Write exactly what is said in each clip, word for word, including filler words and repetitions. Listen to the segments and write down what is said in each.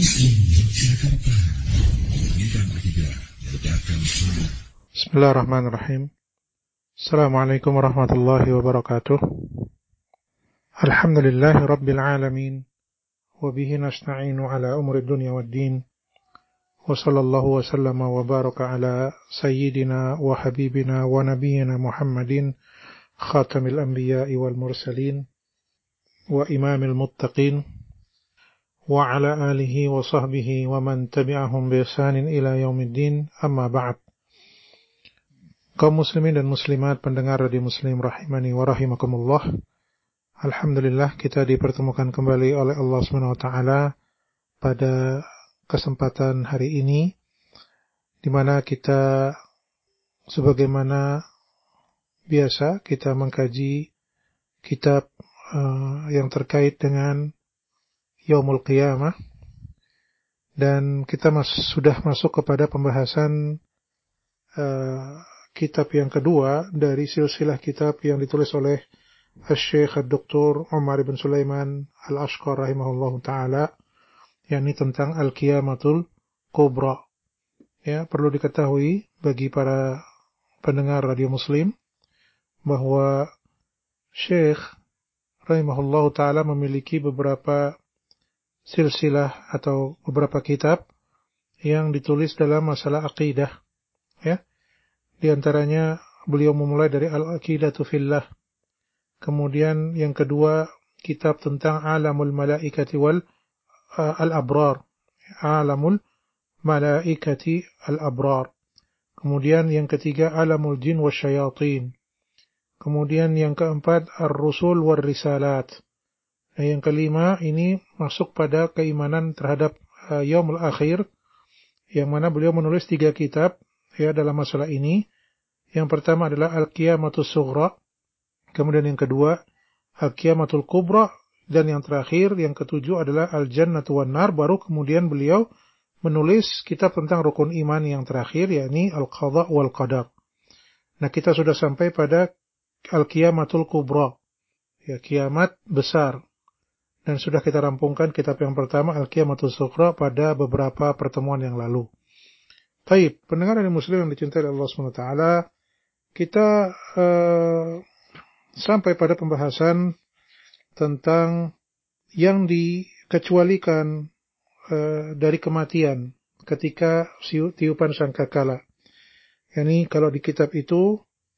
Bismillahirrahmanirrahim. Assalamualaikum warahmatullahi wabarakatuh. Alhamdulillahi rabbil alamin. Wabihi nasta'inu ala umri dunya waddin. Wa sallallahu wa sallama wa baraka ala sayyidina wa habibina wa nabiyyina Muhammadin khatamil anbiya'i wal mursalin wa imamil muttaqin wa ala alihi wa sahbihi wa man tabi'ahum bi ihsanin ila yaumiddin, amma ba'd. Kaum muslimin dan muslimat pendengar radio Muslim rahimani wa rahimakumullah. Alhamdulillah kita dipertemukan kembali oleh Allah subhanahu wa taala pada kesempatan hari ini, di mana kita sebagaimana biasa kita mengkaji kitab uh, yang terkait dengan Yaumul Qiyamah, dan kita mas- sudah masuk kepada pembahasan uh, kitab yang kedua dari silsilah kitab yang ditulis oleh Al-Syeikh Al-Doktor Umar bin Sulaiman Al-Ashqar rahimahullahu ta'ala, yakni tentang Al-Qiyamatul Kubra. Ya, perlu diketahui bagi para pendengar radio Muslim bahwa Syekh rahimahullahu ta'ala memiliki beberapa silsilah atau beberapa kitab yang ditulis dalam masalah akidah. Ya, di antaranya beliau memulai dari Al-Aqidatu Fillah. Kemudian yang kedua kitab tentang Alamul Malaikati wal uh, Al-Abrar. Alamul Malaikati Al-Abrar. Kemudian yang ketiga Alamul Jin wa Syayatin. Kemudian yang keempat Ar-Rusul wal Risalat. Nah, yang kelima ini masuk pada keimanan terhadap uh, Yaumul Akhir, yang mana beliau menulis tiga kitab ya dalam masalah ini. Yang pertama adalah Al-Qiyamatus Sughra, kemudian yang kedua Al-Qiyamatul Kubra, dan yang terakhir yang ketujuh adalah Al-Jannatu wan Nar. Baru kemudian beliau menulis kitab tentang rukun iman yang terakhir, yakni Al-Qadha wal Qadar. Nah, kita sudah sampai pada Al-Qiyamatul Kubra, ya, kiamat besar. Dan sudah kita rampungkan kitab yang pertama Al-Qiyamatul Sughra pada beberapa pertemuan yang lalu. Baik, pendengar yang muslim yang dicintai Allah subhanahu wa taala, kita uh, sampai pada pembahasan tentang yang dikecualikan uh, dari kematian ketika tiupan sangkakala. Yani kalau di kitab itu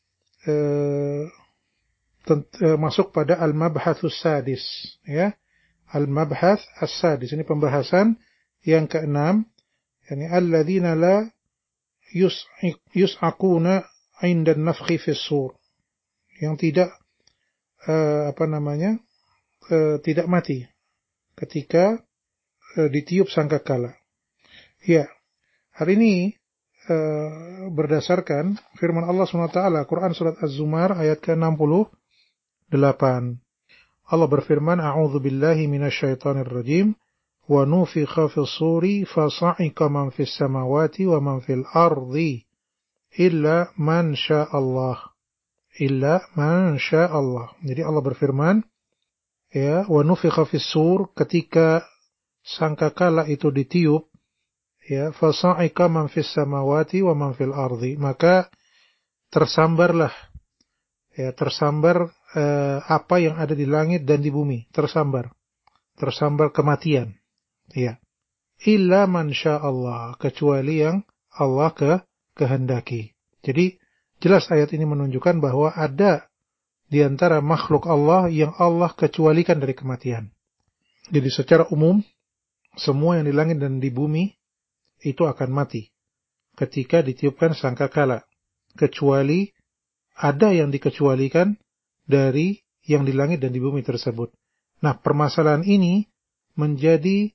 uh, tent, uh, masuk pada Al-Mabhathus Sadis, ya. Al-Mabhath As-Sadis, ini pembahasan yang keenam, yani alladzina la yus'aquna 'inda an-nafkhi fi as-sur, yang tidak uh, apa namanya uh, tidak mati ketika uh, ditiup sangkakala. Ya, hari ini uh, berdasarkan firman Allah subhanahu wa taala Quran surat Az-Zumar ayat ke enam puluh delapan. Allah berfirman, a'udzu billahi minasyaitonir rajim. Wa nufikha fis suri fasa'ika man fis samawati wa man fil ardi illa man sya'allah. Illa man sya'allah. Jadi Allah berfirman, ya, wa nufikha fis sur, ketika sangkakala itu ditiup, ya, fasa'ika man fis samawati wa man fil ardi, maka tersambarlah, ya, tersambar eh, apa yang ada di langit dan di bumi, tersambar. Tersambar kematian. Ya. Illa man sya'allah, kecuali yang Allah ke kehendaki. Jadi jelas ayat ini menunjukkan bahwa ada di antara makhluk Allah yang Allah kecualikan dari kematian. Jadi secara umum semua yang di langit dan di bumi itu akan mati ketika ditiupkan sangkakala, kecuali ada yang dikecualikan dari yang di langit dan di bumi tersebut. Nah, permasalahan ini menjadi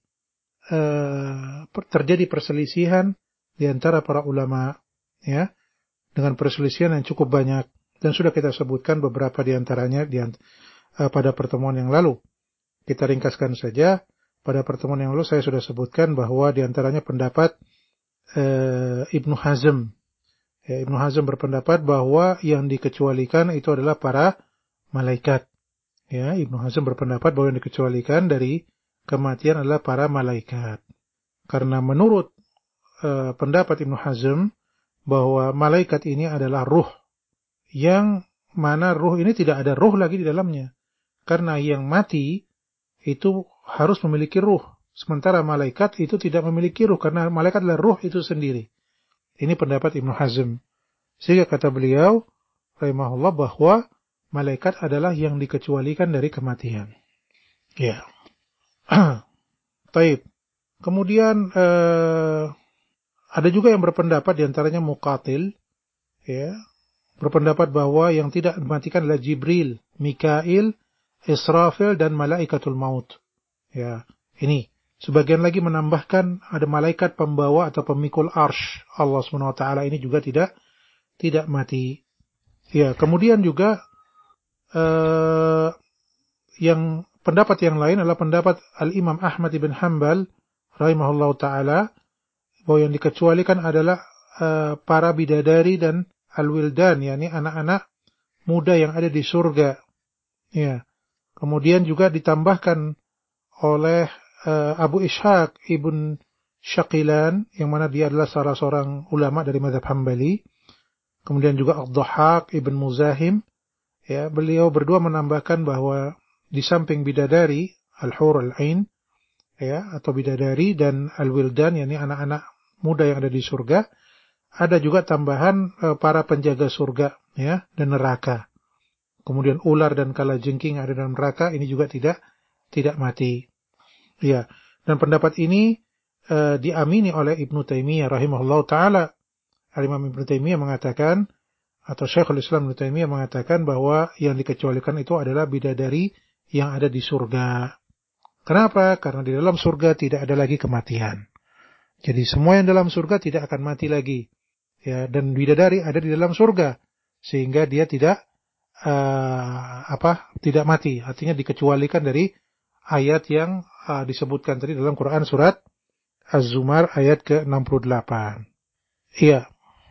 Uh, terjadi perselisihan di antara para ulama, ya, dengan perselisihan yang cukup banyak, dan sudah kita sebutkan beberapa di antaranya di, uh, pada pertemuan yang lalu. Kita ringkaskan saja. Pada pertemuan yang lalu saya sudah sebutkan bahwa di antaranya pendapat uh, Ibnu Hazm. Ya, Ibnu Hazm berpendapat bahwa yang dikecualikan itu adalah para malaikat. Ya, Ibnu Hazm berpendapat bahwa yang dikecualikan dari kematian adalah para malaikat. Karena menurut uh, pendapat Ibnu Hazm bahwa malaikat ini adalah ruh, yang mana ruh ini tidak ada ruh lagi di dalamnya. Karena yang mati itu harus memiliki ruh, sementara malaikat itu tidak memiliki ruh, karena malaikat adalah ruh itu sendiri. Ini pendapat Ibnu Hazm. Sehingga kata beliau rahimahullah bahwa malaikat adalah yang dikecualikan dari kematian. Ya. Taib. Kemudian eh, ada juga yang berpendapat, diantaranya Muqatil, ya, berpendapat bahwa yang tidak dimatikan adalah Jibril, Mikail, Israfil dan malaikatul maut. Ya, ini sebagian lagi menambahkan ada malaikat pembawa atau pemikul arsy Allah Subhanahu wa taala, ini juga tidak tidak mati. Ya, kemudian juga eh, yang pendapat yang lain adalah pendapat Al-Imam Ahmad ibn Hanbal rahimahullahu taala, bahwa yang dikecualikan adalah uh, para bidadari dan al-wildan, yakni anak-anak muda yang ada di surga. Ya. Kemudian juga ditambahkan oleh uh, Abu Ishaq ibn Syaqilan, yang mana dia adalah salah seorang ulama dari mazhab Hambali. Kemudian juga Ad-Dhahhak ibn Muzahim, ya, beliau berdua menambahkan bahwa di samping bidadari al-hur al-ain, ya, atau bidadari dan al-wildan, yakni anak-anak muda yang ada di surga, ada juga tambahan e, para penjaga surga, ya, dan neraka. Kemudian ular dan kalajengking ada dalam neraka, ini juga tidak tidak mati. Ya, dan pendapat ini e, diamini oleh Ibnu Taimiyah rahimahullahu taala. Al-Imam Ibnu Taimiyah mengatakan, atau Syekhul Islam Ibnu Taimiyah mengatakan bahwa yang dikecualikan itu adalah bidadari yang ada di surga. Kenapa? Karena di dalam surga tidak ada lagi kematian. Jadi semua yang dalam surga tidak akan mati lagi. Ya, dan bidadari ada di dalam surga, sehingga dia tidak uh, apa? tidak mati. Artinya dikecualikan dari ayat yang uh, disebutkan tadi dalam Quran surat Az-Zumar ayat ke enam puluh delapan. Iya.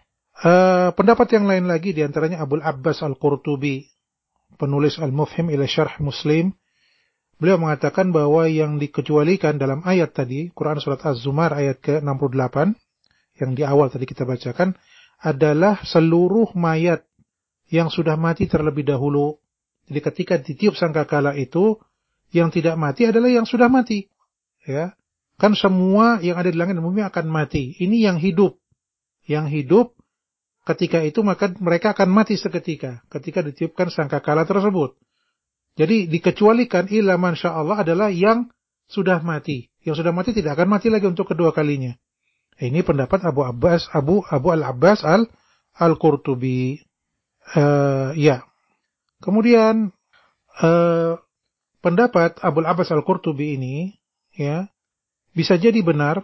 Uh, pendapat yang lain lagi diantaranya Abul Abbas Al-Qurtubi, penulis Al-Mufhim ila Syarh Muslim. Beliau mengatakan bahwa yang dikecualikan dalam ayat tadi, Quran Surat Az-Zumar ayat ke enam puluh delapan, yang di awal tadi kita bacakan, adalah seluruh mayat yang sudah mati terlebih dahulu. Jadi ketika ditiup sangkakala itu, yang tidak mati adalah yang sudah mati. Ya, kan semua yang ada di langit dan bumi akan mati. Ini yang hidup. Yang hidup ketika itu maka mereka akan mati seketika ketika ditiupkan sangkakala tersebut. Jadi dikecualikan illa masya Allah adalah yang sudah mati. Yang sudah mati tidak akan mati lagi untuk kedua kalinya. Ini pendapat Abu Abbas, Abu Abu Al-Abbas Al Al-Qurtubi. Uh, ya. Kemudian uh, pendapat Abu Abbas Al-Qurtubi ini, ya, bisa jadi benar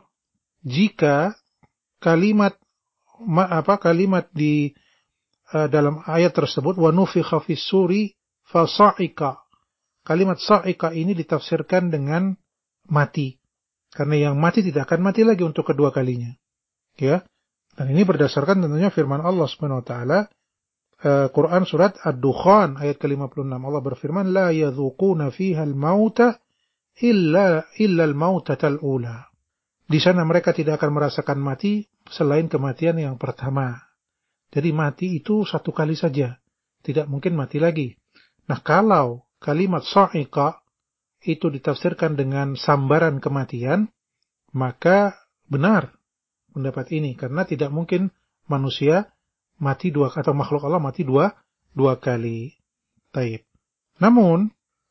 jika kalimat ma, apa kalimat di uh, dalam ayat tersebut wa nufikha fis suri fa sa'ika. Kalimat sa'ika ini ditafsirkan dengan mati. Karena yang mati tidak akan mati lagi untuk kedua kalinya. Ya. Dan ini berdasarkan tentunya firman Allah Subhanahu wa taala, uh, Quran surat Ad-Dukhan ayat ke lima puluh enam. Allah berfirman, la yadzuquna fiha al-mauta illa illa al-mautatal ula. Di sana mereka tidak akan merasakan mati selain kematian yang pertama. Jadi mati itu satu kali saja. Tidak mungkin mati lagi. Nah, kalau kalimat sa'iqa itu ditafsirkan dengan sambaran kematian, maka benar pendapat ini. Karena tidak mungkin manusia mati dua, atau makhluk Allah mati dua, dua kali. Taib. Namun,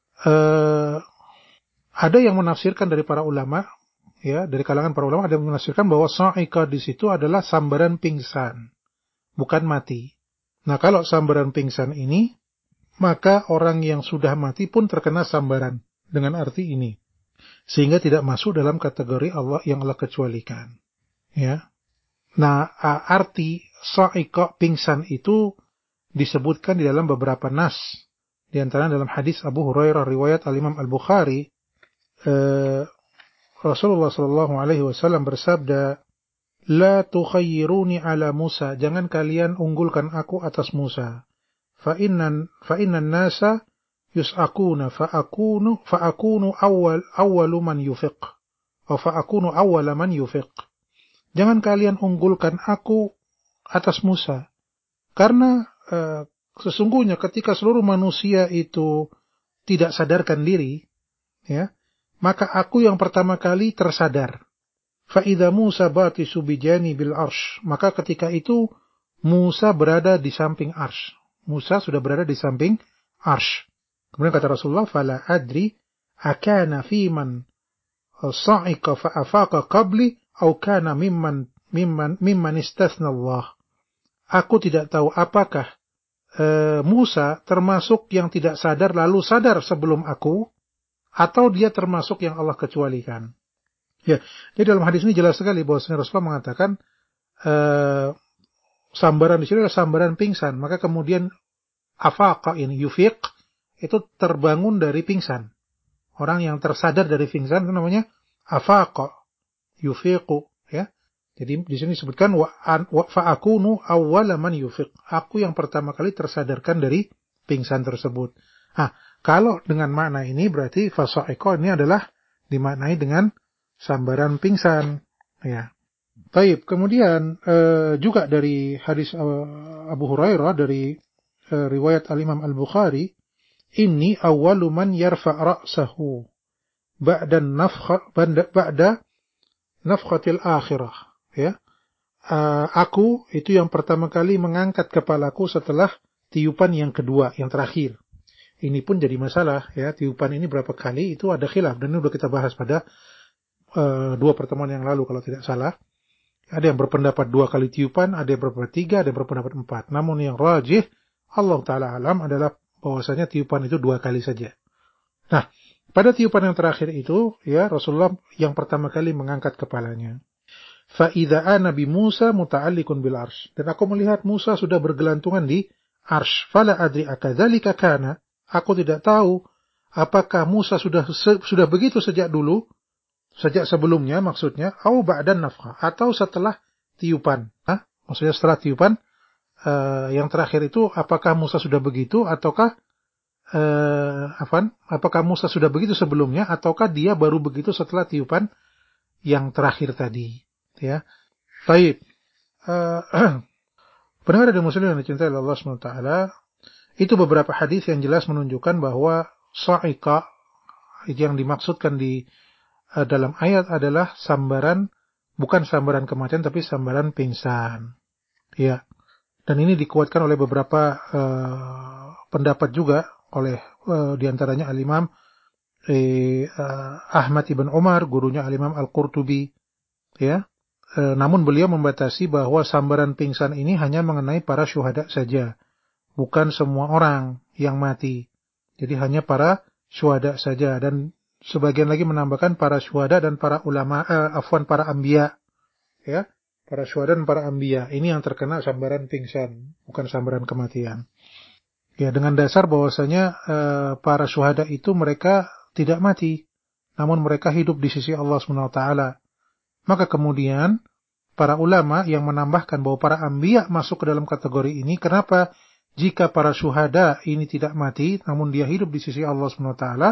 eh, ada yang menafsirkan dari para ulama, ya, dari kalangan para ulama ada yang menafsirkan bahwa sa'iqa di situ adalah sambaran pingsan, bukan mati. Nah, kalau sambaran pingsan ini, maka orang yang sudah mati pun terkena sambaran dengan arti ini, sehingga tidak masuk dalam kategori Allah yang Allah kecualikan. Ya. Nah, arti sa'iqa pingsan itu disebutkan di dalam beberapa nas, di antara dalam hadis Abu Hurairah riwayat Al-Imam Al-Bukhari, eh, Rasulullah sallallahu alaihi wasallam bersabda, la tukhayyiruni ala Musa, jangan kalian unggulkan aku atas Musa. Fa innan fa innan nasa yus'aquna fa akunu fa akunu awwal awwalu man yufiq. wa fa'akunu awwala man yufiq. Jangan kalian unggulkan aku atas Musa. Karena uh, sesungguhnya ketika seluruh manusia itu tidak sadarkan diri, ya, maka aku yang pertama kali tersadar. Fa idza Musa batisu bijani bil arsh, maka ketika itu Musa berada di samping arsh. Musa sudah berada di samping arsh. Kemudian kata Rasulullah, fala adri akana fi man sa'ika fa afaqa qabli au kana mimman mimman mimman istathna Allah. Aku tidak tahu apakah e, Musa termasuk yang tidak sadar lalu sadar sebelum aku, atau dia termasuk yang Allah kecualikan. Ya, jadi dalam hadis ini jelas sekali bahwasanya Rasulullah mengatakan uh, sambaran di sini adalah sambaran pingsan, maka kemudian afaqa ini yufiq itu terbangun dari pingsan. Orang yang tersadar dari pingsan itu namanya afaqa, yufiqu, ya. Jadi di sini disebutkan wa, wa fa'akunu awwala man yufiq. Aku yang pertama kali tersadarkan dari pingsan tersebut. Nah, kalau dengan makna ini berarti fasa'iqa ini adalah dimaknai dengan sambaran pingsan, ya. Taib. Kemudian uh, juga dari hadis uh, Abu Hurairah dari uh, riwayat Al-Imam Al-Bukhari, inni awwalu man yarfa' ra'sahu ba'da nafkha ba'da nafkhatil akhirah, ya. Uh, aku itu yang pertama kali mengangkat kepalaku setelah tiupan yang kedua, yang terakhir. Ini pun jadi masalah, ya. Tiupan ini berapa kali itu ada khilaf, dan ini sudah kita bahas pada Uh, dua pertemuan yang lalu kalau tidak salah. Ada yang berpendapat dua kali tiupan, ada yang berpendapat tiga, ada yang berpendapat empat. Namun yang rajih, Allah Ta'ala alam, adalah bahwasanya tiupan itu dua kali saja. Nah, pada tiupan yang terakhir itu, ya, Rasulullah yang pertama kali mengangkat kepalanya. Fa'idha ana bi Musa muta'allikun bil arsh. Dan aku melihat Musa sudah bergelantungan di arsh. Fala adri akadzalika kana. Aku tidak tahu apakah Musa sudah sudah begitu sejak dulu, sejak sebelumnya maksudnya, au ba'dan nafkah, atau setelah tiupan. Nah, maksudnya setelah tiupan uh, yang terakhir itu, apakah Musa sudah begitu, ataukah uh, apa? Apakah Musa sudah begitu sebelumnya, ataukah dia baru begitu setelah tiupan yang terakhir tadi? Ya, baik. Uh, Pendengar dan muslim yang dicintai Allah subhanahu wa taala, itu beberapa hadis yang jelas menunjukkan bahwa sa'iqa yang dimaksudkan di dalam ayat adalah sambaran, bukan sambaran kematian, tapi sambaran pingsan. Ya. Dan ini dikuatkan oleh beberapa uh, pendapat juga, oleh uh, diantaranya Al-Imam eh, uh, Ahmad ibn Umar, gurunya Al-Imam Al-Qurtubi. Ya. Uh, namun beliau membatasi bahwa sambaran pingsan ini hanya mengenai para syuhada saja, bukan semua orang yang mati. Jadi hanya para syuhada saja. Dan sebagian lagi menambahkan para syuhada dan para ulama, eh, afwan para anbiya, ya, para syuhada dan para anbiya. Ini yang terkena sambaran pingsan, bukan sambaran kematian. Ya, dengan dasar bahwasanya eh, para syuhada itu mereka tidak mati, namun mereka hidup di sisi Allah subhanahu wa taala. Maka kemudian para ulama yang menambahkan bahwa para anbiya masuk ke dalam kategori ini. Kenapa? Jika para syuhada ini tidak mati, namun dia hidup di sisi Allah subhanahu wa taala,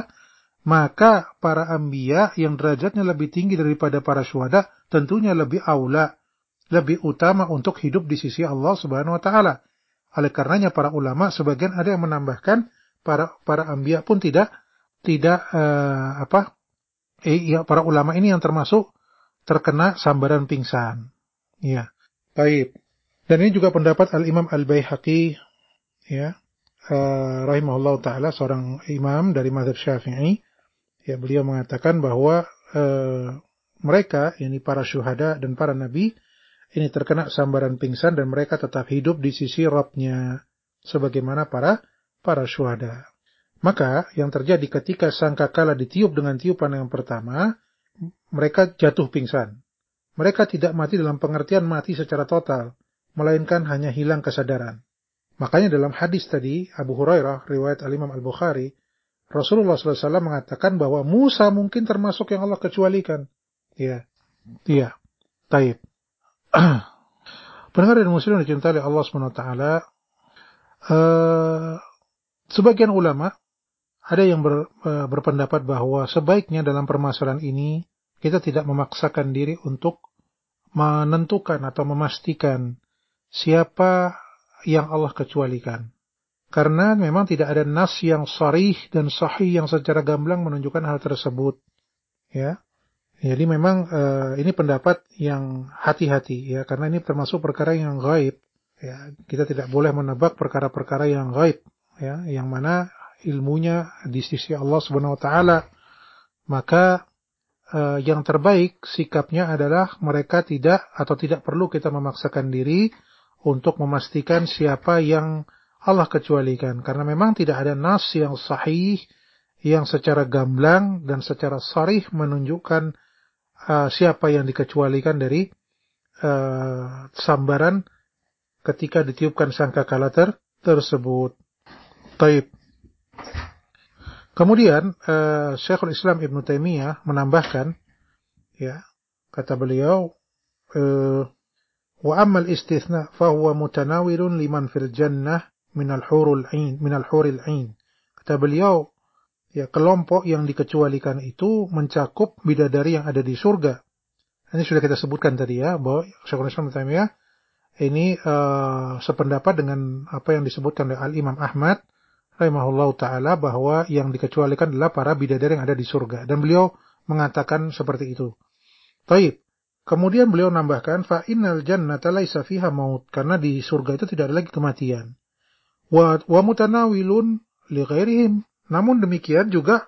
maka para anbiya yang derajatnya lebih tinggi daripada para syuhada tentunya lebih aula, lebih utama untuk hidup di sisi Allah Subhanahu wa taala. Oleh karenanya para ulama sebagian ada yang menambahkan para para anbiya pun tidak tidak uh, apa? Eh, ya, para ulama ini yang termasuk terkena sambaran pingsan. Ya. Baik. Dan ini juga pendapat Al-Imam Al-Baihaqi, ya. Uh, rahimahullah taala, seorang imam dari mazhab Syafi'i. Ya, beliau mengatakan bahwa e, mereka, ini para syuhada dan para nabi, ini terkena sambaran pingsan dan mereka tetap hidup di sisi Rabbnya, sebagaimana para para syuhada. Maka yang terjadi ketika sangkakala ditiup dengan tiupan yang pertama, mereka jatuh pingsan. Mereka tidak mati dalam pengertian mati secara total, melainkan hanya hilang kesadaran. Makanya dalam hadis tadi Abu Hurairah riwayat Al-Imam Al-Bukhari, Rasulullah shallallahu alaihi wasallam mengatakan bahwa Musa mungkin termasuk yang Allah kecualikan. Ya, iya, taib. Pendengar dan muslim yang dicintai Allah subhanahu wa taala, uh, sebagian ulama ada yang ber, uh, berpendapat bahwa sebaiknya dalam permasalahan ini kita tidak memaksakan diri untuk menentukan atau memastikan siapa yang Allah kecualikan. Karena memang tidak ada nas yang sharih dan sahih yang secara gamblang menunjukkan hal tersebut. Ya. Jadi memang uh, ini pendapat yang hati-hati ya, karena ini termasuk perkara yang gaib. Ya, kita tidak boleh menebak perkara-perkara yang gaib ya, yang mana ilmunya di sisi Allah Subhanahu wa taala. Maka uh, yang terbaik sikapnya adalah mereka tidak atau tidak perlu kita memaksakan diri untuk memastikan siapa yang Allah kecualikan, karena memang tidak ada nas yang sahih yang secara gamblang dan secara sharih menunjukkan uh, siapa yang dikecualikan dari uh, sambaran ketika ditiupkan sangkakala ter tersebut. Taib. Kemudian uh, Syekhul Islam Ibnu Taimiyah menambahkan, ya, kata beliau, uh, wa ammal istitsna fa huwa mutanawilun liman fil jannah minal hurul ain minal huril ain. Kata beliau, ya, kelompok yang dikecualikan itu mencakup bidadari yang ada di surga. Ini sudah kita sebutkan tadi ya, bahwa Syekhul Islam Taimiyah ini uh, sependapat dengan apa yang disebutkan oleh Al-Imam Ahmad rahimahullahu taala, bahwa yang dikecualikan adalah para bidadari yang ada di surga, dan beliau mengatakan seperti itu. Taib. Kemudian beliau nambahkan, fa innal jannata laisa fiha maut, karena di surga itu tidak ada lagi kematian. Wa, wa mutanawilun li ghairihim. Namun demikian juga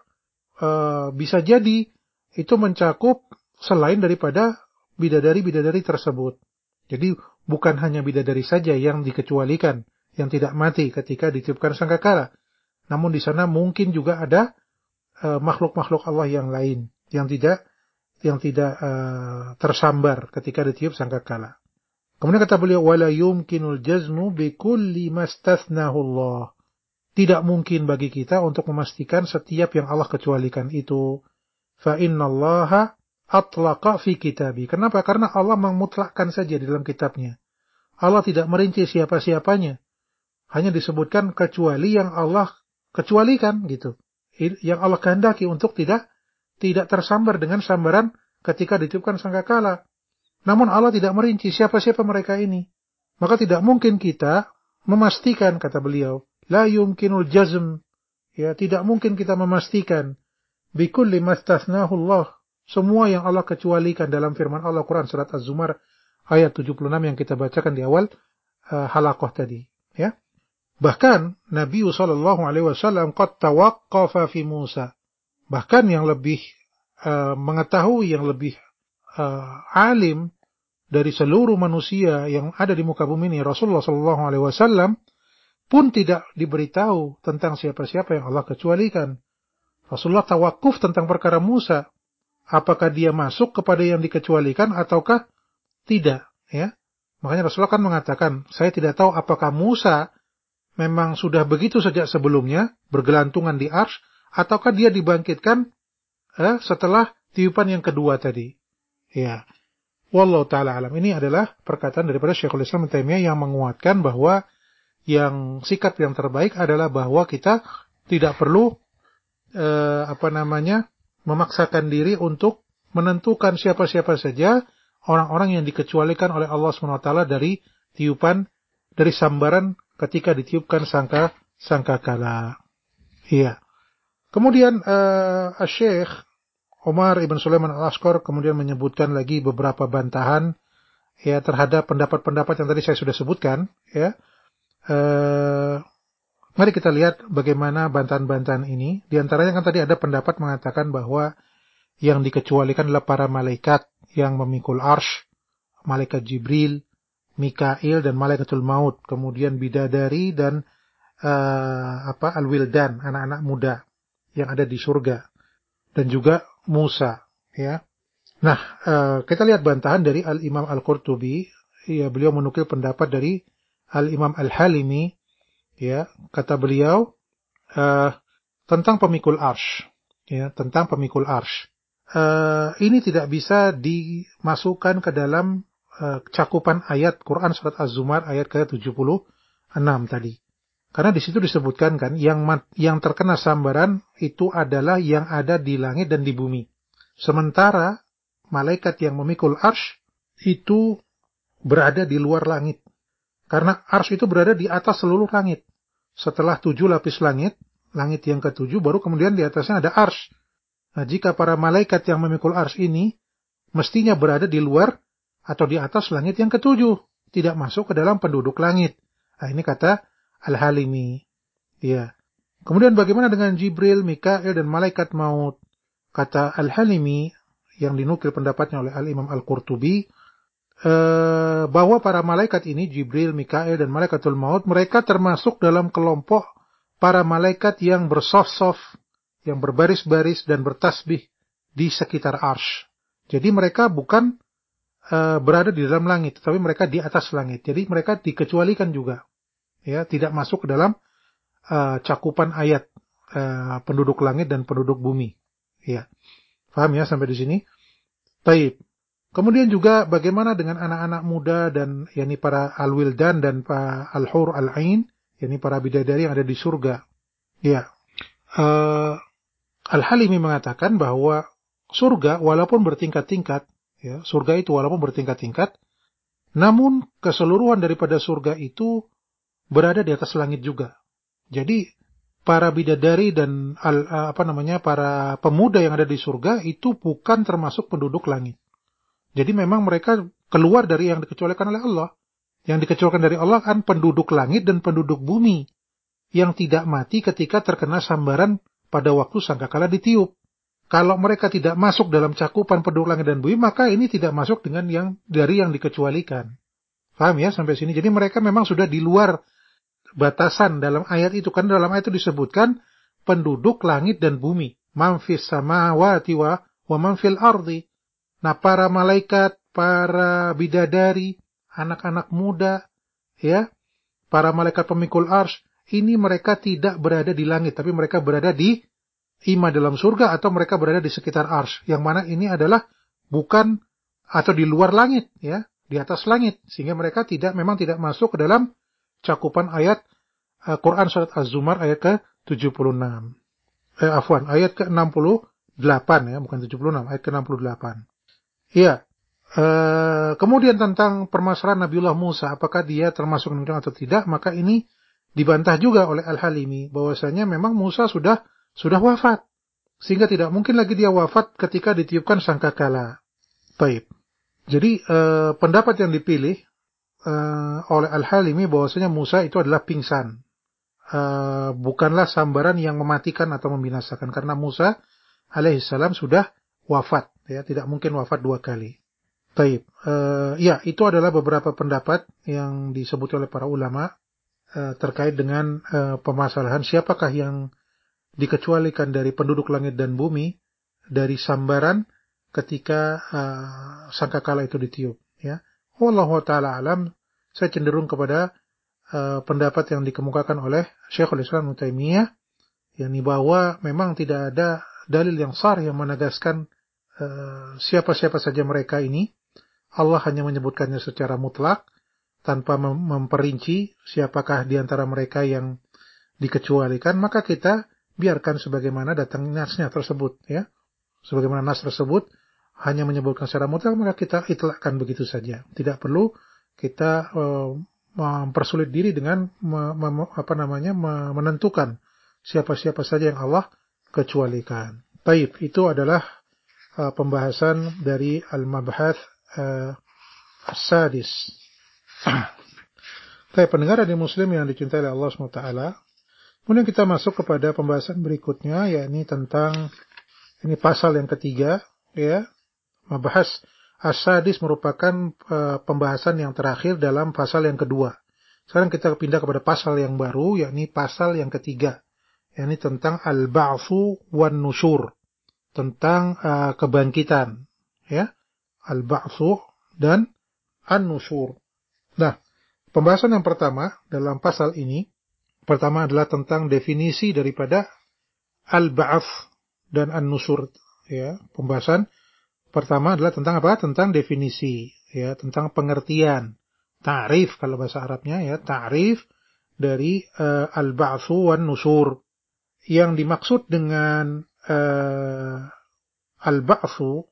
uh, bisa jadi itu mencakup selain daripada bidadari-bidadari tersebut. Jadi bukan hanya bidadari saja yang dikecualikan, yang tidak mati ketika ditiupkan sangkakala. Namun di sana mungkin juga ada uh, makhluk-makhluk Allah yang lain yang tidak yang tidak uh, tersambar ketika ditiup sangkakala. Kemudian kata beliau, wala yumkinul jazmu bi kulli mastathnahu Allah. Tidak mungkin bagi kita untuk memastikan setiap yang Allah kecualikan itu. Fa innallaha atlaqa fi kitabi. Kenapa? Karena Allah memutlakkan saja di dalam kitabnya. Allah tidak merinci siapa-siapanya. Hanya disebutkan kecuali yang Allah kecualikan gitu. Yang Allah kehendaki untuk tidak tidak tersambar dengan sambaran ketika ditiupkan sangkakala. Namun Allah tidak merinci siapa-siapa mereka ini. Maka tidak mungkin kita memastikan, kata beliau, la yumkinul jazm, ya, tidak mungkin kita memastikan bi kulli mastathnahu Allah, semua yang Allah kecualikan dalam firman Allah Quran surat Az-Zumar ayat tujuh puluh enam yang kita bacakan di awal uh, halaqah tadi, ya. Bahkan Nabi sallallahu alaihi wasallam qad tawaqqafa fi Musa. Bahkan yang lebih uh, mengetahui, yang lebih uh, alim dari seluruh manusia yang ada di muka bumi ini, Rasulullah sallallahu alaihi wasallam pun tidak diberitahu tentang siapa-siapa yang Allah kecualikan. Rasulullah tawakuf tentang perkara Musa. Apakah dia masuk kepada yang dikecualikan ataukah tidak, ya? Makanya Rasulullah kan mengatakan, saya tidak tahu apakah Musa memang sudah begitu sejak sebelumnya, bergelantungan di arsy, ataukah dia dibangkitkan eh, setelah tiupan yang kedua tadi. Ya. Wallahu ta'ala alam. Ini adalah perkataan daripada Syekhul Islam Taimiyah yang menguatkan bahwa yang sikap yang terbaik adalah bahwa kita tidak perlu eh, apa namanya memaksakan diri untuk menentukan siapa-siapa saja orang-orang yang dikecualikan oleh Allah subhanahu wa taala dari tiupan, dari sambaran ketika ditiupkan sangka sangkakala. Iya. Kemudian uh, Syekh Umar ibn Sulaiman al-Ashqar kemudian menyebutkan lagi beberapa bantahan ya terhadap pendapat-pendapat yang tadi saya sudah sebutkan, ya. Uh, mari kita lihat bagaimana bantahan-bantahan ini. Di antaranya kan tadi ada pendapat mengatakan bahwa yang dikecualikan adalah para malaikat yang memikul arsy, malaikat Jibril, Mikail dan malaikatul maut, kemudian bidadari dan uh, apa al-wildan, anak-anak muda yang ada di surga, dan juga Musa, ya. Nah, uh, kita lihat bantahan dari Al-Imam Al-Qurtubi, ya, beliau menukil pendapat dari Al-Imam Al-Halimi, ya, kata beliau uh, tentang pemikul arsy, ya, tentang pemikul arsy. Uh, ini tidak bisa dimasukkan ke dalam uh, cakupan ayat Quran surat Az-Zumar ayat ke tujuh puluh enam tadi. Karena di situ disebutkan kan yang yang terkena sambaran itu adalah yang ada di langit dan di bumi. Sementara malaikat yang memikul arsy itu berada di luar langit. Karena arsy itu berada di atas seluruh langit. Setelah tujuh lapis langit, langit yang ketujuh, baru kemudian di atasnya ada arsy. Nah, jika para malaikat yang memikul arsy ini mestinya berada di luar atau di atas langit yang ketujuh, tidak masuk ke dalam penduduk langit. Nah, ini kata Al-Halimi. Ya. Kemudian bagaimana dengan Jibril, Mikail, dan malaikat maut? Kata Al-Halimi, yang dinukil pendapatnya oleh Al-Imam Al-Qurtubi, eh, bahwa para malaikat ini, Jibril, Mikail, dan malaikatul maut, mereka termasuk dalam kelompok para malaikat yang bersaf-saf, yang berbaris-baris dan bertasbih di sekitar arsy. Jadi mereka bukan uh, berada di dalam langit, tapi mereka di atas langit. Jadi mereka dikecualikan juga, ya, tidak masuk ke dalam uh, cakupan ayat uh, penduduk langit dan penduduk bumi. Ya, paham ya sampai di sini? Taib. Kemudian juga bagaimana dengan anak-anak muda dan yakni para al-wildan dan para al-hur al-ain, yakni para bidadari yang ada di surga. Ya. Uh, Al-Halimi mengatakan bahwa surga walaupun bertingkat-tingkat, ya, surga itu walaupun bertingkat-tingkat, namun keseluruhan daripada surga itu berada di atas langit juga. Jadi para bidadari dan al, apa namanya para pemuda yang ada di surga itu bukan termasuk penduduk langit. Jadi memang mereka keluar dari yang dikecualikan oleh Allah. Yang dikecualikan dari Allah kan penduduk langit dan penduduk bumi yang tidak mati ketika terkena sambaran pada waktu sangkakala ditiup. Kalau mereka tidak masuk dalam cakupan penduduk langit dan bumi, maka ini tidak masuk dengan yang dari yang dikecualikan. Paham ya sampai sini? Jadi mereka memang sudah di luar batasan dalam ayat itu. Kan dalam ayat itu disebutkan penduduk langit dan bumi. Man fis samawati wa wa man fil ardi. Nah, para malaikat, para bidadari, anak-anak muda, ya, para malaikat pemikul arsy, ini mereka tidak berada di langit, tapi mereka berada di ima dalam surga atau mereka berada di sekitar arsy. Yang mana ini adalah bukan atau di luar langit, ya, di atas langit, sehingga mereka tidak memang tidak masuk ke dalam cakupan ayat uh, Quran surat Az-Zumar ayat ke tujuh puluh enam. Eh, afwan, ayat ke enam puluh delapan ya, bukan tujuh puluh enam, ayat ke enam puluh delapan. Iya. Uh, kemudian tentang permasalahan Nabiullah Musa, apakah dia termasuk atau tidak, maka ini dibantah juga oleh Al-Halimi bahwasanya memang Musa sudah sudah wafat, sehingga tidak mungkin lagi dia wafat ketika ditiupkan sangkakala. Baik. Jadi eh, pendapat yang dipilih eh, oleh Al-Halimi bahwasanya Musa itu adalah pingsan, eh, bukanlah sambaran yang mematikan atau membinasakan, karena Musa alaihissalam sudah wafat, ya, tidak mungkin wafat dua kali. Baik. Eh, ya, itu adalah beberapa pendapat yang disebut oleh para ulama terkait dengan uh, permasalahan siapakah yang dikecualikan dari penduduk langit dan bumi dari sambaran ketika uh, sangkakala itu ditiup, ya. Wallahu taala alam, saya cenderung kepada uh, pendapat yang dikemukakan oleh Syekhul Islam Ibnu Taimiyah, yakni bahwa memang tidak ada dalil yang sahih yang menegaskan uh, siapa-siapa saja mereka ini. Allah hanya menyebutkannya secara mutlak tanpa memperinci siapakah di antara mereka yang dikecualikan, maka kita biarkan sebagaimana datangnya nasnya tersebut, ya. Sebagaimana nas tersebut hanya menyebutkan secara mutlak, maka kita itlakkan begitu saja. Tidak perlu kita uh, mempersulit diri dengan me, me, apa namanya menentukan siapa-siapa saja yang Allah kecualikan. Baik, itu adalah uh, pembahasan dari al-mabhath uh, as-sadis. Baik, pendengar radio Muslim yang dicintai oleh Allah subhanahu wa taala. Kemudian kita masuk kepada pembahasan berikutnya, yakni tentang ini pasal yang ketiga, ya. Mabahas as-sadis merupakan uh, pembahasan yang terakhir dalam pasal yang kedua. Sekarang kita pindah kepada pasal yang baru, yakni pasal yang ketiga, yakni tentang al-ba'tsu wan nusyur, tentang uh, kebangkitan, ya. Al-ba'tsu dan an-nusyur. Nah, pembahasan yang pertama dalam pasal ini, pertama adalah tentang definisi daripada al-ba'ats dan an-nusyur, ya. Pembahasan pertama adalah tentang apa? Tentang definisi, ya, tentang pengertian, ta'rif kalau bahasa Arabnya, ya, ta'rif dari uh, al-ba'tsu wan-nusyur. Yang dimaksud dengan uh, al-ba'tsu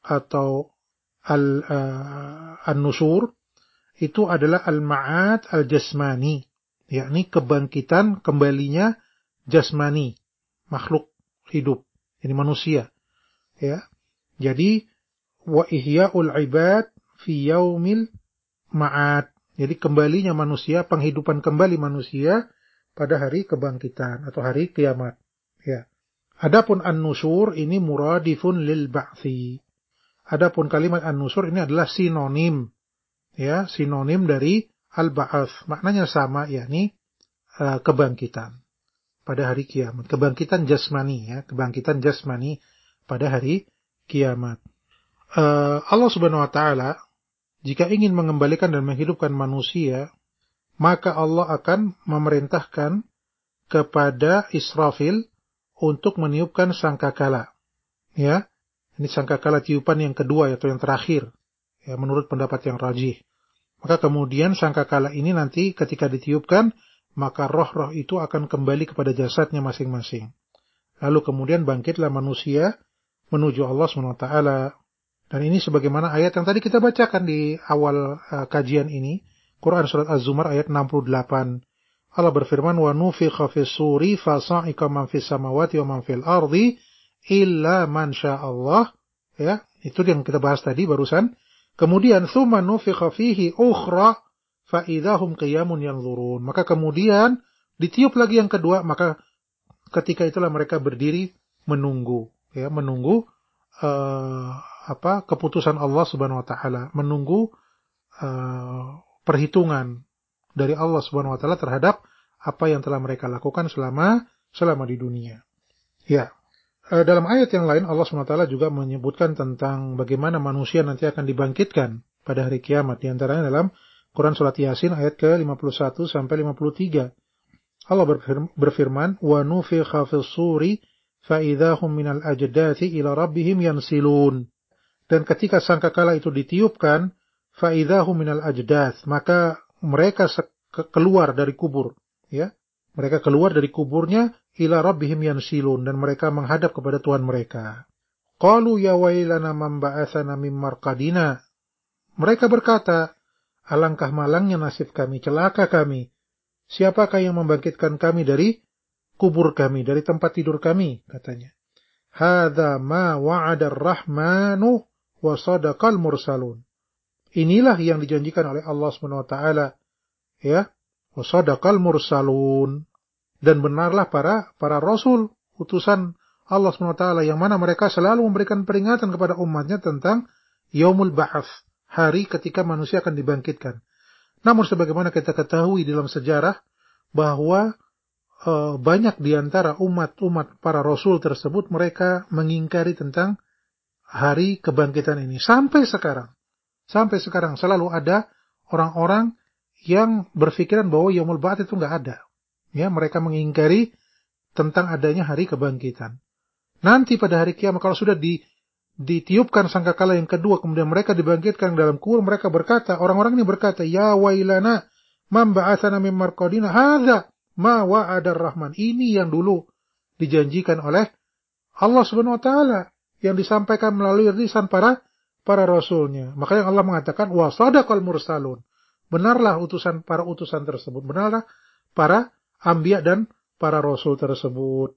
atau al uh, an-nusur itu adalah al-ma'ad al-jasmani, yakni kebangkitan kembalinya jasmani, makhluk hidup, ini manusia, ya. Jadi wa ihya'ul ibad fi yaumil ma'ad. Jadi kembalinya manusia, penghidupan kembali manusia pada hari kebangkitan atau hari kiamat, ya. Adapun an-nusur ini muradifun lil ba'tsi. Adapun kalimat an-nusur ini adalah sinonim, ya, sinonim dari al-ba'ats. Maknanya sama, yakni uh, kebangkitan pada hari kiamat. Kebangkitan jasmani, ya, kebangkitan jasmani pada hari kiamat. Uh, Allah Subhanahu wa taala jika ingin mengembalikan dan menghidupkan manusia, maka Allah akan memerintahkan kepada Israfil untuk meniupkan sangkakala. Ya, ini sangkakala tiupan yang kedua atau yang terakhir, ya, menurut pendapat yang rajih. Maka kemudian sangkakala ini nanti ketika ditiupkan, maka roh-roh itu akan kembali kepada jasadnya masing-masing. Lalu kemudian bangkitlah manusia menuju Allah subhanahu wa taala. Dan ini sebagaimana ayat yang tadi kita bacakan di awal uh, kajian ini, Quran surat Az-Zumar ayat enam puluh delapan. Allah berfirman, "Wa nufikha fis-suri fa sa'iqa man fis samawati wa man fil ardi illa man sya'allah." Ya, itu yang kita bahas tadi barusan. Kemudian tsumma nufikha fihi ukhra fa idahum qiyamun yanzurun. Maka kemudian ditiup lagi yang kedua, maka ketika itulah mereka berdiri menunggu, ya, menunggu uh, apa keputusan Allah Subhanahu wa taala, menunggu uh, perhitungan dari Allah Subhanahu wa taala terhadap apa yang telah mereka lakukan selama selama di dunia. Ya. Uh, dalam ayat yang lain Allah Subhanahu wa taala juga menyebutkan tentang bagaimana manusia nanti akan dibangkitkan pada hari kiamat, di antaranya dalam Quran surat Yasin ayat ke lima puluh satu sampai lima puluh tiga. Allah berfirman, "Wa nufikha fis-suri fa idahum minal ajdathi ila rabbihim yansilun." Dan ketika sangkakala itu ditiupkan, fa'idhahu minal ajdath, maka mereka keluar dari kubur, ya. Mereka keluar dari kuburnya ila rabbihim yansilun, dan mereka menghadap kepada Tuhan mereka. Qalu ya wailana man ba'atsana mim marqadina. Mereka berkata, alangkah malangnya nasib kami, celaka kami. Siapakah yang membangkitkan kami dari kubur kami, dari tempat tidur kami, katanya. Hadza ma wa'ada ar-rahmanu wa sadaqal mursalun. Inilah yang dijanjikan oleh Allah Subhanahu wa taala, ya, wa sadaqal mursalun, dan benarlah para para rasul utusan Allah Subhanahu wa taala yang mana mereka selalu memberikan peringatan kepada umatnya tentang yaumul ba'ats, hari ketika manusia akan dibangkitkan. Namun sebagaimana kita ketahui dalam sejarah bahwa e, banyak di antara umat-umat para rasul tersebut mereka mengingkari tentang hari kebangkitan ini. Sampai sekarang. Sampai sekarang selalu ada orang-orang yang berpikiran bahwa yaumul ba'ats itu enggak ada. Ya, mereka mengingkari tentang adanya hari kebangkitan. Nanti pada hari kiamat kalau sudah di, ditiupkan sangkakala yang kedua, kemudian mereka dibangkitkan dalam kubur, mereka berkata, orang-orang ini berkata, ya wailana man ba'atsana mim marqadina hadza ma wa'ada ar-rahman. Ini yang dulu dijanjikan oleh Allah Subhanahu wa taala, yang disampaikan melalui lisan para para rasulnya. Makanya Allah mengatakan wa sadaqal mursalun. Benarlah utusan para utusan tersebut. Benarlah para anbiya dan para rasul tersebut.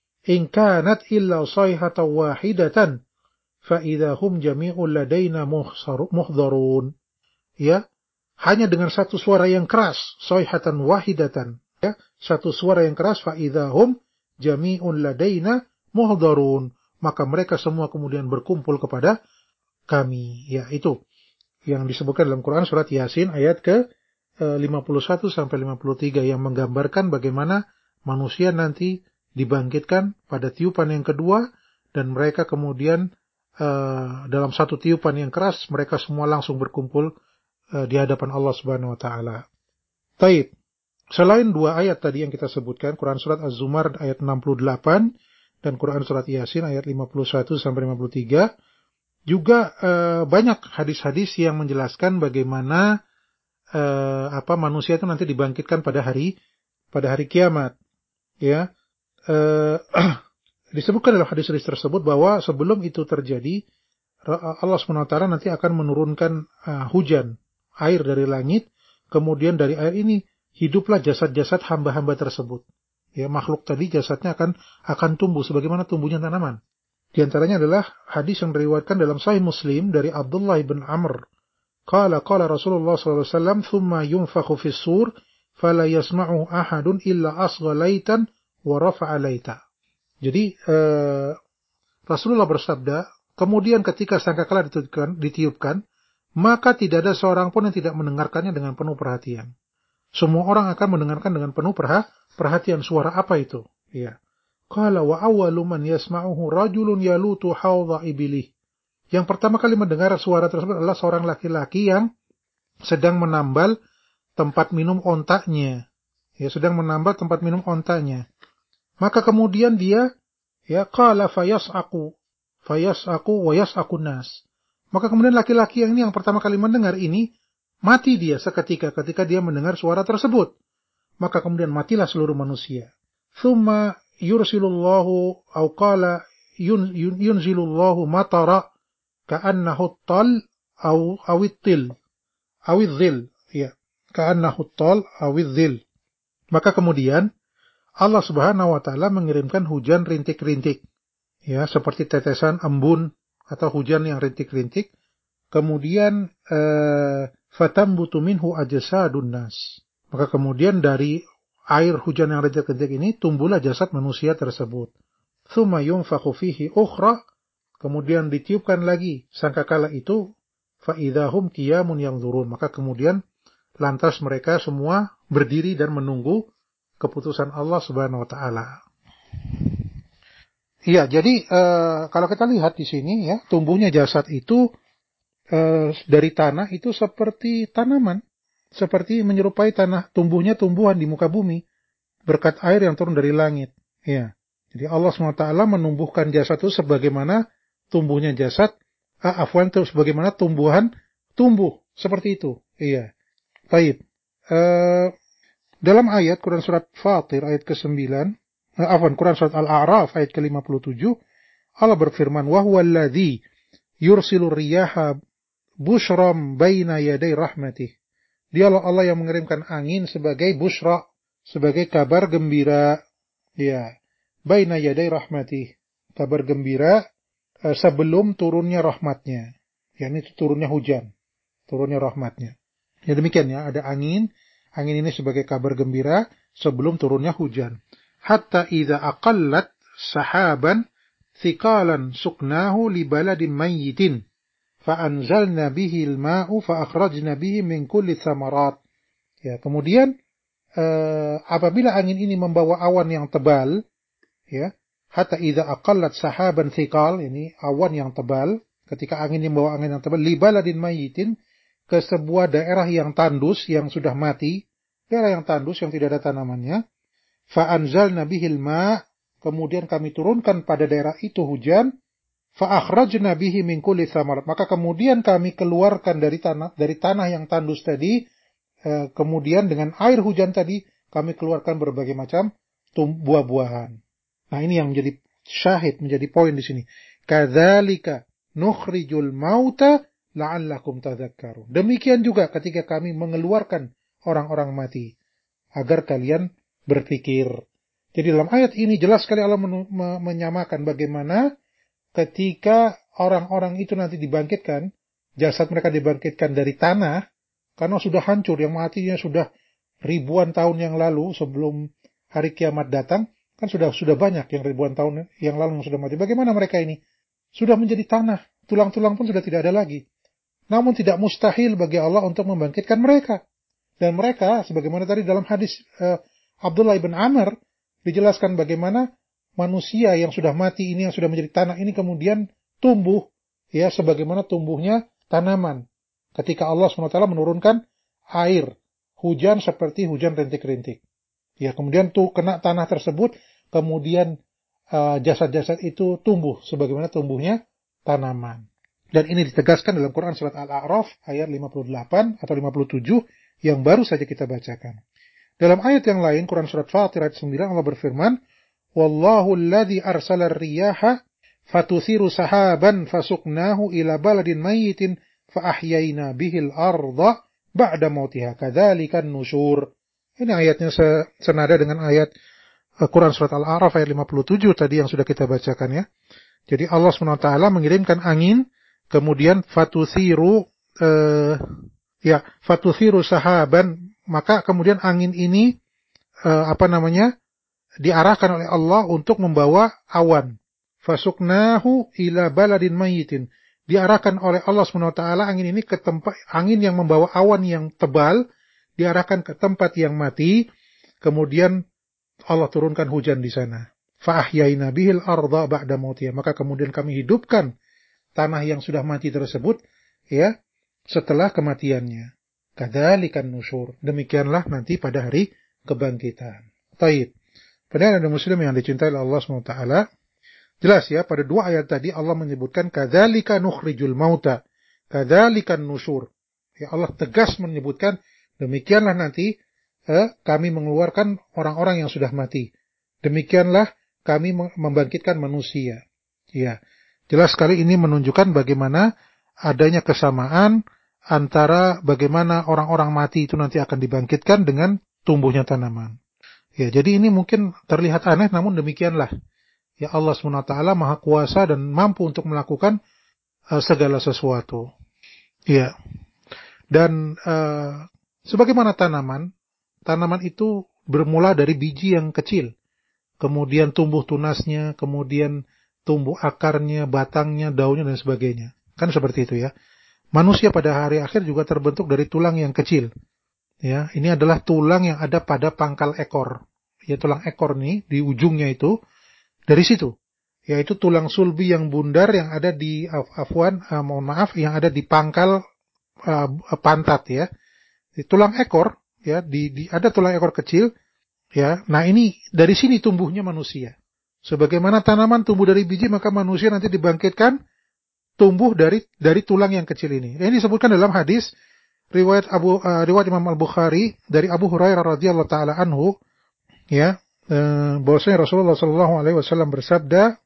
In kanat illa sayhatan wahidatan fa idahum jami'un ladaina muhdharun. Ya, hanya dengan satu suara yang keras, sayhatan wahidatan, ya, satu suara yang keras, fa idahum jami'un ladaina muhdharun. Maka mereka semua kemudian berkumpul kepada kami. Ya, itu yang disebutkan dalam Quran surat Yasin ayat ke lima puluh satu sampai lima puluh tiga yang menggambarkan bagaimana manusia nanti dibangkitkan pada tiupan yang kedua, dan mereka kemudian uh, dalam satu tiupan yang keras mereka semua langsung berkumpul uh, di hadapan Allah Subhanahu wa taala. Taib. Selain dua ayat tadi yang kita sebutkan, Quran surat Az-Zumar ayat enam puluh delapan dan Quran surat Yasin ayat lima puluh satu sampai lima puluh tiga, juga uh, banyak hadis-hadis yang menjelaskan bagaimana uh, apa manusia itu nanti dibangkitkan pada hari pada hari kiamat. Ya, uh, disebutkan dalam hadis-hadis tersebut bahwa sebelum itu terjadi, Allah subhanahu wa taala nanti akan menurunkan uh, hujan, air dari langit, kemudian dari air ini hiduplah jasad-jasad hamba-hamba tersebut. Ya, makhluk tadi jasadnya akan akan tumbuh sebagaimana tumbuhnya tanaman. Di antaranya adalah hadis yang diriwayatkan dalam Sahih Muslim dari Abdullah bin Amr. Qala qala Rasulullah sallallahu alaihi wasallam, "Tsumma yunfakhu fis sur, fala yasma'u ahadun illa asgha laitan wa rafa'a laita." Jadi uh, Rasulullah bersabda, kemudian ketika sangkakala ditiupkan, ditiupkan, maka tidak ada seorang pun yang tidak mendengarkannya dengan penuh perhatian. Semua orang akan mendengarkan dengan penuh perhatian. Suara apa itu? Ya. Qala wa awwalu man yasma'uhu rajulun yalutu hawdha ibilih. Yang pertama kali mendengar suara tersebut adalah seorang laki-laki yang sedang menambal tempat minum ontaknya. Ya, sedang menambal tempat minum ontaknya. Maka kemudian dia ya qala fayas'aqu fayas'aqu wa yas'aqu nas. Maka kemudian laki-laki yang ini yang pertama kali mendengar ini mati dia seketika ketika dia mendengar suara tersebut. Maka kemudian matilah seluruh manusia. Thumma yursilullahu au qala yun, yun, yunzilullahu matara ka'annahu tal au awittil awidzil ya ka'annahu tal awidzil. Maka kemudian Allah Subhanahu wa taala mengirimkan hujan rintik-rintik. Ya, seperti tetesan embun atau hujan yang rintik-rintik. Kemudian eh, fatambutu minhu ajsadun nas. Maka kemudian dari air hujan yang rintik-rintik ini tumbuhlah jasad manusia tersebut. Tsumma yunfakhu fihi ukhra, kemudian ditiupkan lagi sangkakala itu fa idzahum qiyamun yanzurun. Maka kemudian lantas mereka semua berdiri dan menunggu keputusan Allah Subhanahu wa taala. Iya, jadi uh, kalau kita lihat di sini ya, tumbuhnya jasad itu uh, dari tanah itu seperti tanaman, seperti menyerupai tanah, tumbuhnya tumbuhan di muka bumi berkat air yang turun dari langit. Ya. Jadi Allah subhanahu wa taala menumbuhkan jasad itu sebagaimana tumbuhnya jasad, ah, afwan itu sebagaimana tumbuhan tumbuh seperti itu. Iya. Baik. Uh, dalam ayat Quran surat Fatir ayat kesembilan, uh, afwan Quran surat Al-A'raf ayat ke lima puluh tujuh, Allah berfirman, "Wa huwa alladzi yursilu riyaha bushram baina yaday rahmatih." Dialah Allah yang mengirimkan angin sebagai bushra, sebagai kabar gembira, ya, baina yaday rahmatih, kabar gembira uh, sebelum turunnya rahmatnya. yakni turunnya hujan, turunnya rahmatnya. Ya demikian ya, ada angin, angin ini sebagai kabar gembira sebelum turunnya hujan. Hatta idza aqallat sahaban thiqalan suknahu li baladin mayyitin fa anzalna bihi al-ma'u fa akhrajna bihi min kulli thamarat. Ya, kemudian uh, apabila angin ini membawa awan yang tebal, ya, hatta idza aqallat sahaban thiqal, ini awan yang tebal, ketika angin ini membawa angin yang tebal li baladin mayyitin, ke sebuah daerah yang tandus, yang sudah mati, daerah yang tandus, yang tidak ada tanamannya. Fa'anzalna bihil ma', kemudian kami turunkan pada daerah itu hujan. Fa'akhrajna bihi min kulli thamarat, maka kemudian kami keluarkan dari tanah, dari tanah yang tandus tadi, eh, kemudian dengan air hujan tadi, kami keluarkan berbagai macam buah-buahan. Nah ini yang menjadi syahid, menjadi poin di sini. Kadzalika nukhrijul mauta la'allakum tadhakkarun. Demikian juga ketika kami mengeluarkan orang-orang mati, agar kalian berpikir. Jadi dalam ayat ini jelas sekali Allah men- me- menyamakan bagaimana ketika orang-orang itu nanti dibangkitkan, jasad mereka dibangkitkan dari tanah, karena sudah hancur, yang matinya sudah ribuan tahun yang lalu sebelum hari kiamat datang, kan sudah sudah banyak yang ribuan tahun yang lalu sudah mati. Bagaimana mereka ini? Sudah menjadi tanah, tulang-tulang pun sudah tidak ada lagi. Namun tidak mustahil bagi Allah untuk membangkitkan mereka. Dan mereka, sebagaimana tadi dalam hadis uh, Abdullah bin Amr, dijelaskan bagaimana manusia yang sudah mati ini, yang sudah menjadi tanah ini kemudian tumbuh, ya, sebagaimana tumbuhnya tanaman. Ketika Allah subhanahu wa taala menurunkan air, hujan seperti hujan rintik-rintik. Ya, kemudian tuh kena tanah tersebut, kemudian uh, jasad-jasad itu tumbuh, sebagaimana tumbuhnya tanaman. Dan ini ditegaskan dalam Quran surat Al-A'raf ayat lima puluh delapan atau lima puluh tujuh yang baru saja kita bacakan. Dalam ayat yang lain, Quran surat Fatir ayat sembilan, Allah berfirman, "Wallahu alladhi arsala ar-riyaha fatuthiru sahaban fasuknahu ila baladin mayyitin fa ahyayna bihil arda ba'da mautiha kadzalikan nusyur. Ini ayatnya senada dengan ayat Quran surat Al-A'raf ayat lima puluh tujuh tadi yang sudah kita bacakan ya. Jadi Allah subhanahu wa taala mengirimkan angin, kemudian fatuthiru eh, ya fatuthiru sahaban, maka kemudian angin ini eh, apa namanya? diarahkan oleh Allah untuk membawa awan. Fasuknahu ila baladin mayyitin. Diarahkan oleh Allah subhanahu wa taala angin ini ke tempat, angin yang membawa awan yang tebal, diarahkan ke tempat yang mati, kemudian Allah turunkan hujan di sana. Fa ahyayna bihil arda ba'da mautiha. Maka kemudian kami hidupkan tanah yang sudah mati tersebut ya setelah kematiannya. Kadzalikan nusyur. Demikianlah nanti pada hari kebangkitan. Taib. Padahal ada muslim yang dicintai oleh Allah subhanahu wa taala. Jelas ya, pada dua ayat tadi Allah menyebutkan kadzalika nukhrijul mauta, kadzalikan nusyur. Ya Allah tegas menyebutkan demikianlah nanti eh, kami mengeluarkan orang-orang yang sudah mati. Demikianlah kami membangkitkan manusia. Ya. Jelas sekali ini menunjukkan bagaimana adanya kesamaan antara bagaimana orang-orang mati itu nanti akan dibangkitkan dengan tumbuhnya tanaman. Ya, jadi ini mungkin terlihat aneh, namun demikianlah. Ya Allah subhanahu wa taala maha kuasa dan mampu untuk melakukan uh, segala sesuatu. Ya. Dan uh, sebagaimana tanaman, tanaman itu bermula dari biji yang kecil. Kemudian tumbuh tunasnya, kemudian tumbuh akarnya, batangnya, daunnya, dan sebagainya. Kan seperti itu ya. Manusia pada hari akhir juga terbentuk dari tulang yang kecil. Ya, ini adalah tulang yang ada pada pangkal ekor. Ya, tulang ekor nih, di ujungnya itu, dari situ. Yaitu tulang sulbi yang bundar yang ada di, af, afwan, uh, mohon maaf, yang ada di pangkal uh, pantat ya. Di tulang ekor, ya, di, di, ada tulang ekor kecil, ya. Nah ini, dari sini tumbuhnya manusia. Sebagaimana tanaman tumbuh dari biji, maka manusia nanti dibangkitkan, tumbuh dari dari tulang yang kecil ini. Ini disebutkan dalam hadis, riwayat Abu uh, riwayat Imam Al-Bukhari dari Abu Hurairah radhiyallahu taala anhu ya, eh, bahwasanya Rasulullah sallallahu alaihi wasallam bersabda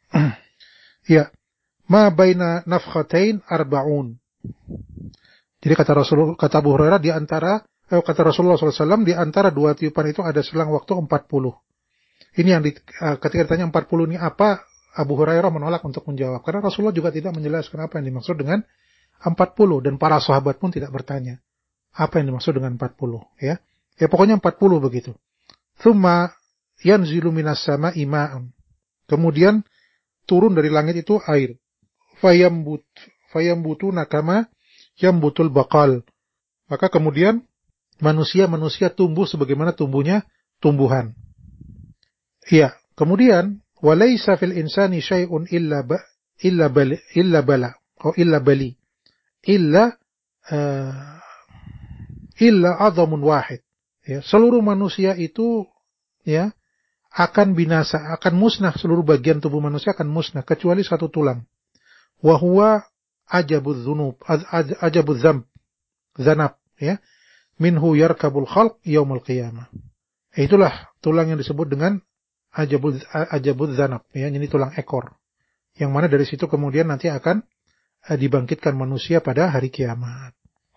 ya, ma baina nafkhatain arba'un. Jadi kata Rasul kata Abu Hurairah di antara eh, kata Rasulullah sallallahu alaihi wasallam di antara dua tiupan itu ada selang waktu empat puluh. Ini yang di, uh, ketika ditanya empat puluh ini apa, Abu Hurairah menolak untuk menjawab karena Rasulullah juga tidak menjelaskan apa yang dimaksud dengan empat puluh dan para sahabat pun tidak bertanya apa yang dimaksud dengan empat puluh ya. Ya pokoknya empat puluh begitu. Tsumma yanzilu minas sama'i ma'an. Kemudian turun dari langit itu air. Fayambut fayambutuna kama yambutul baqal. Maka kemudian manusia-manusia tumbuh sebagaimana tumbuhnya tumbuhan. Iya, kemudian walaysa fil insani syai'un illa ba, illa bali illa bala atau illa bali. Illa uh, illa adhamun wahid. Ya, seluruh manusia itu ya akan binasa, akan musnah, seluruh bagian tubuh manusia akan musnah kecuali satu tulang. Wa huwa ajabudz dzunub, ajabudz dzamb, zanab ya. Minhu yarkabul khalq yaumul qiyamah. Itulah tulang yang disebut dengan ajabudz ajabudz zanab ya, ini tulang ekor. Yang mana dari situ kemudian nanti akan dibangkitkan manusia pada hari kiamat.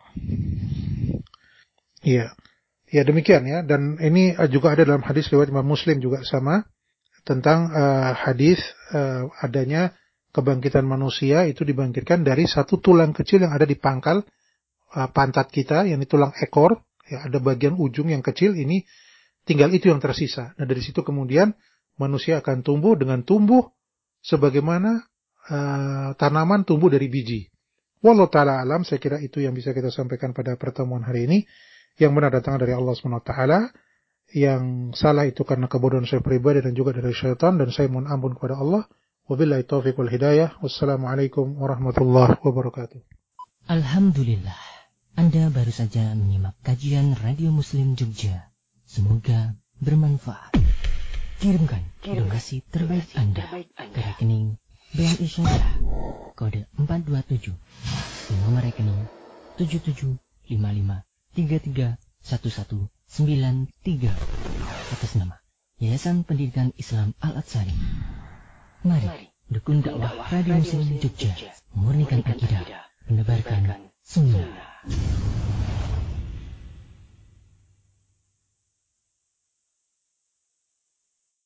Iya. Ya demikian ya, dan ini juga ada dalam hadis riwayat Imam Muslim juga sama tentang uh, hadis uh, adanya kebangkitan manusia itu dibangkitkan dari satu tulang kecil yang ada di pangkal uh, pantat kita, yakni tulang ekor, ya ada bagian ujung yang kecil ini tinggal itu yang tersisa. Nah dari situ kemudian manusia akan tumbuh dengan tumbuh sebagaimana uh, tanaman tumbuh dari biji. Wallahu ta'ala alam, saya kira itu yang bisa kita sampaikan pada pertemuan hari ini. Yang benar datang dari Allah subhanahu wa taala, yang salah itu karena kebodohan saya pribadi dan juga dari syaitan, dan saya mohon ampun kepada Allah. Wabillahi taufiq wal hidayah. Wassalamualaikum warahmatullahi wabarakatuh. Alhamdulillah, Anda baru saja menyimak kajian Radio Muslim Jogja. Semoga bermanfaat. Kirimkan donasi terbaik Anda ke rekening B N I Syariah kode empat dua tujuh di nomor rekening tujuh tujuh lima lima tiga tiga satu satu sembilan tiga atas nama Yayasan Pendidikan Islam Al-Atsari. Mari Dukun dakwah Radio Muslim Jogja, memurnikan akidah, menebarkan sunnah.